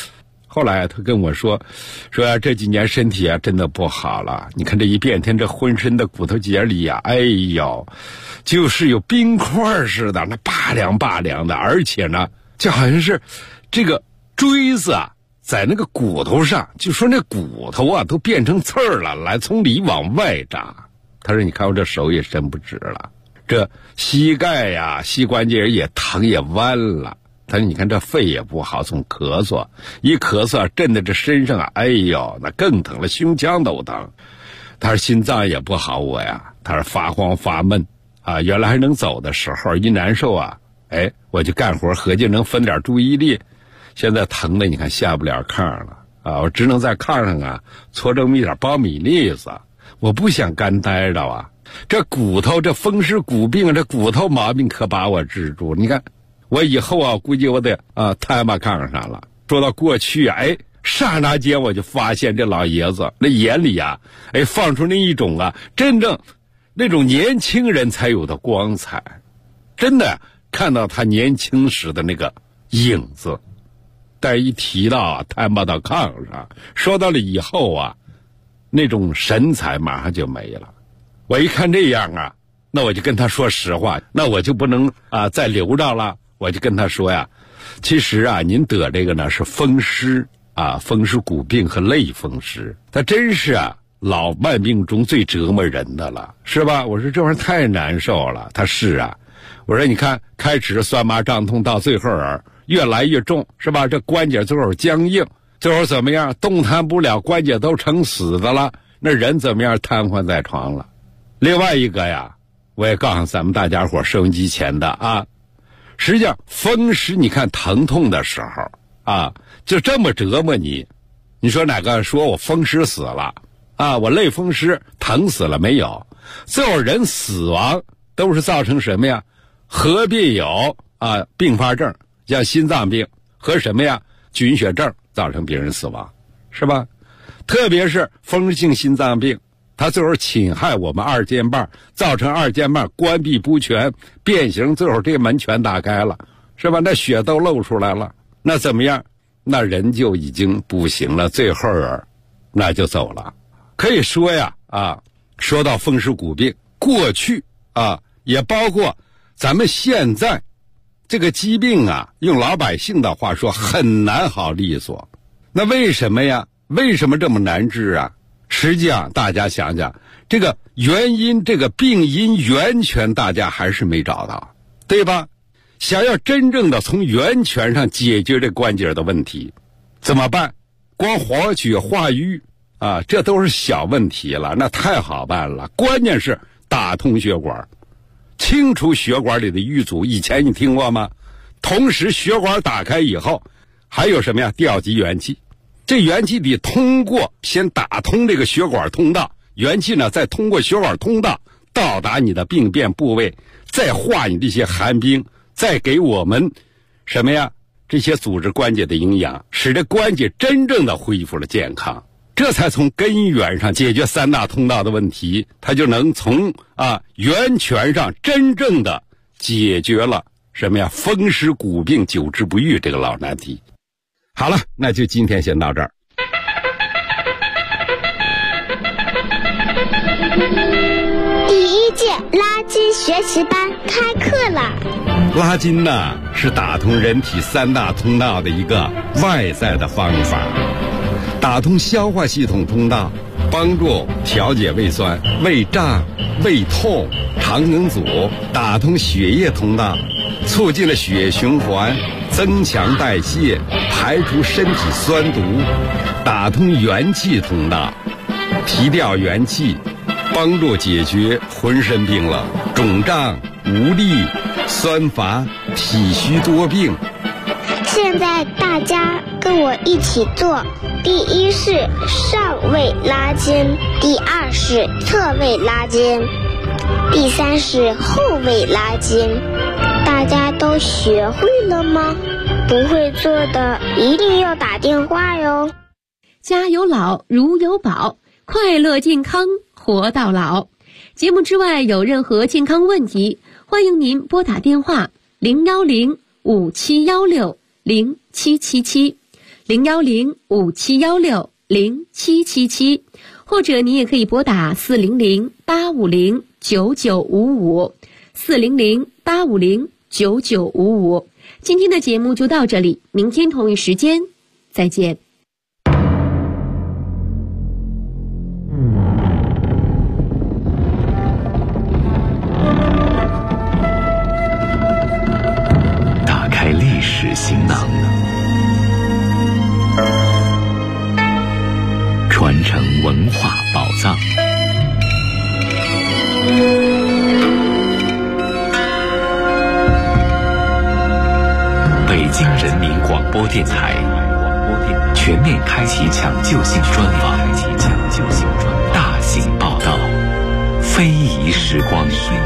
后来他跟我说这几年身体啊真的不好了，你看这一变天，这浑身的骨头节里啊，哎呦，就是有冰块似的，那拔凉的，而且呢就好像是这个锥子啊在那个骨头上，就说那骨头啊都变成刺儿了，来从里往外扎。他说你看我这手也伸不直了，这膝盖呀膝关节也疼也弯了。他说你看这肺也不好，总咳嗽，一咳嗽震得这身上啊，哎呦那更疼了，胸腔都疼。他说心脏也不好我呀，他说发慌发闷啊，原来还能走的时候一难受啊，哎我就干活合计能分点注意力，现在疼的你看下不了炕了啊，我只能在炕上啊搓这么一点苞米粒子，我不想干待着啊。这骨头这风湿骨病，这骨头毛病可把我治住，你看我以后啊估计我得瘫把炕上了。说到过去啊，哎刹那间我就发现这老爷子那眼里啊，哎放出那一种啊真正那种年轻人才有的光彩，真的看到他年轻时的那个影子。但一提到啊瘫把到炕上，说到了以后啊，那种神采马上就没了。我一看这样啊，那我就跟他说实话，那我就不能再留着了。我就跟他说呀，其实啊您得这个呢是风湿啊，风湿骨病和类风湿，它真是啊老慢病中最折磨人的了，是吧？我说这玩意儿太难受了。他是啊，我说你看开始酸麻胀痛，到最后越来越重，是吧？这关节最后僵硬，最后怎么样？动弹不了，关节都成死的了，那人怎么样？瘫痪在床了。另外一个呀，我也告诉咱们大家伙收音机前的啊，实际上风湿你看疼痛的时候啊，就这么折磨你。你说哪个说我风湿死了啊，我类风湿疼死了没有？最后人死亡都是造成什么呀？合并有并发症，像心脏病和什么呀菌血症造成病人死亡，是吧？特别是风湿性心脏病，它最后侵害我们二尖瓣，造成二尖瓣关闭不全变形，最后这个门全打开了，是吧？那血都漏出来了，那怎么样？那人就已经不行了，最后那就走了。可以说呀说到风湿骨病，过去也包括咱们现在这个疾病啊，用老百姓的话说很难好利索。那为什么呀？为什么这么难治啊？实际上大家想想，这个原因，这个病因源泉大家还是没找到，对吧？想要真正的从源泉上解决这关节的问题怎么办？光活血化瘀这都是小问题了，那太好办了。关键是打通血管，清除血管里的瘀阻。以前你听过吗？同时血管打开以后还有什么呀？调集元气，这元气得通过先打通这个血管通道，元气呢再通过血管通道到达你的病变部位，再化你这些寒冰，再给我们什么呀这些组织关节的营养，使这关节真正的恢复了健康，这才从根源上解决三大通道的问题，它就能从源泉上真正的解决了什么呀风湿骨病久治不愈这个老难题。好了，那就今天先到这儿。 第一届拉筋学习班开课了。 拉筋呢是打通人体三大通道的一个外在的方法，打通消化系统通道，帮助调节胃酸、胃胀、胃痛、肠梗阻；打通血液通道，促进了血液循环，增强代谢，排除身体酸毒；打通元气通道，提调元气，帮助解决浑身病了，肿胀、无力、酸乏、体虚多病。 现在大家跟我一起做：第一是上位拉筋，第二是侧位拉筋，第三是后位拉筋。大家都学会了吗？不会做的一定要打电话哟。 家有老如有宝，快乐健康活到老。节目之外有任何健康问题，欢迎您拨打电话010-5716-0777 010-5716-0777，或者你也可以拨打400-850-9955，400-850-9955。今天的节目就到这里，明天同一时间再见。 打开历史行囊，传承文化宝藏。北京人民广播电台全面开启抢救性专访，大型报道，非遗时光。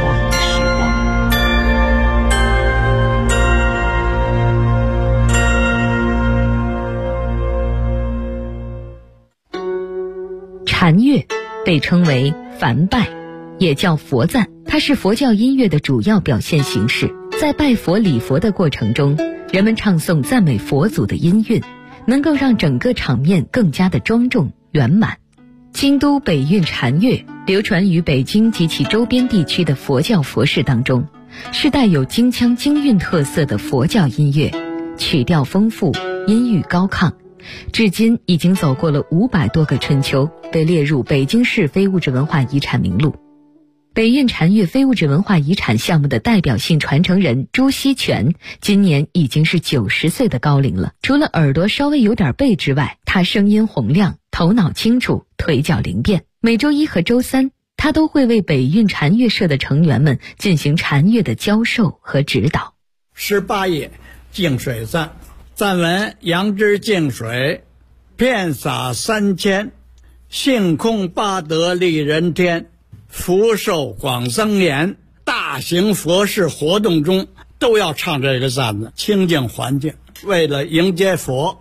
禅乐被称为梵拜，也叫佛赞，它是佛教音乐的主要表现形式。在拜佛礼佛的过程中，人们唱诵赞美佛祖的音韵，能够让整个场面更加的庄重圆满。京都北韵禅乐流传于北京及其周边地区的佛教佛事当中，是带有京腔京韵特色的佛教音乐，曲调丰富，音域高亢，至今已经走过了500多个春秋，被列入北京市非物质文化遗产名录。北韵禅乐非物质文化遗产项目的代表性传承人朱锡全今年已经是90岁的高龄了。除了耳朵稍微有点背之外，他声音洪亮，头脑清楚，腿脚灵便。每周一和周三，他都会为北韵禅乐社的成员们进行禅乐的教授和指导。 18页净水赞，赞文：杨枝净水，遍洒3000，性空八德利人天，福寿广增延。大型佛事活动中都要唱这个赞子，清净环境，为了迎接佛。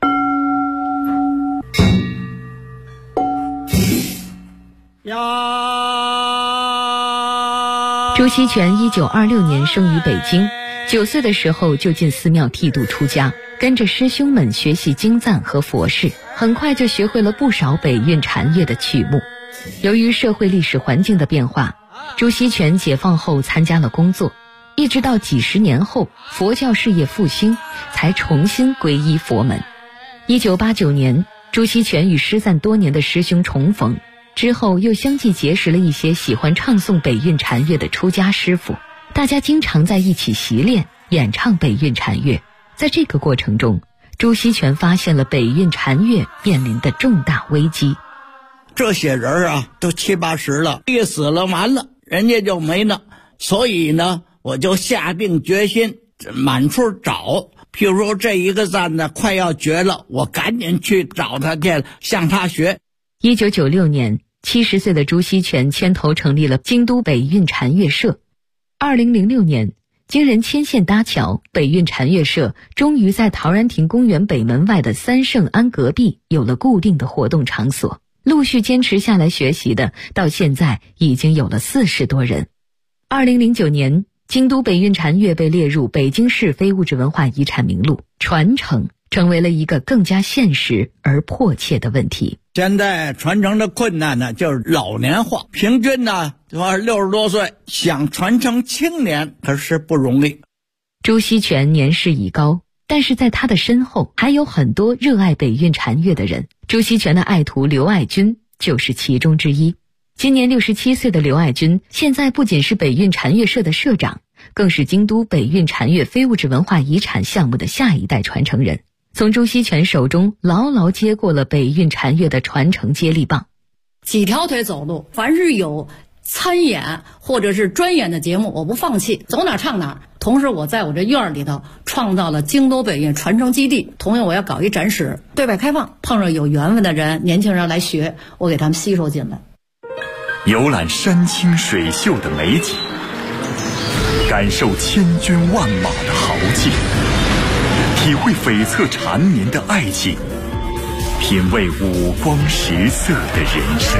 朱锡全1926年生于北京，9岁的时候就进寺庙剃度出家，跟着师兄们学习经赞和佛事，很快就学会了不少北韵禅乐的曲目。由于社会历史环境的变化，朱锡全解放后参加了工作，一直到几十年后佛教事业复兴，才重新皈依佛门。1989年，朱锡全与失散多年的师兄重逢，之后又相继结识了一些喜欢唱诵北韵禅乐的出家师傅，大家经常在一起习练演唱北韵禅乐。在这个过程中，朱锡全发现了北韵禅乐面临的重大危机。 这些人啊，都70、80了，一死了完了，人家就没了。所以呢，我就下定决心满处找。譬如说这一个赞呢快要绝了，我赶紧去找他去，向他学。 1996年，70岁的朱锡全牵头成立了京都北韵禅乐社。2006年，经人牵线搭桥，北韵禅乐社终于在陶然亭公园北门外的三圣庵隔壁有了固定的活动场所。陆续坚持下来学习的，到现在已经有了40多人。2009年，京都北韵禅乐被列入北京市非物质文化遗产名录，传承成为了一个更加现实而迫切的问题。 现在传承的困难呢，就是老年化，平均呢60多岁，想传承青年可是不容易。 朱锡全年事已高，但是在他的身后还有很多热爱北韵禅乐的人。朱锡全的爱徒刘爱军就是其中之一。今年67岁的刘爱军，现在不仅是北韵禅乐社的社长，更是京都北韵禅乐非物质文化遗产项目的下一代传承人，从朱锡全手中牢牢接过了北韵禅乐的传承接力棒。 几条腿走路，凡是有参演或者是专演的节目，我不放弃，走哪唱哪。同时我在我这院里头创造了京都北韵传承基地，同样我要搞一展示，对外开放，碰上有缘分的人，年轻人来学，我给他们吸收进来。 游览山清水秀的美景，感受千军万马的豪劲，体会悱恻缠绵的爱情，品味五光十色的人生。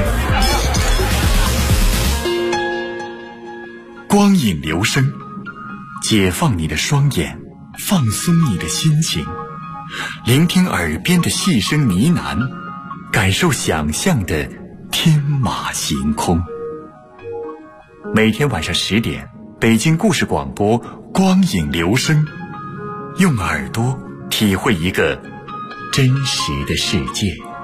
光影留声，解放你的双眼，放松你的心情， 聆听耳边的细声呢喃，感受想象的天马行空。每天晚上10点，北京故事广播光影留声，用耳朵体会一个真实的世界。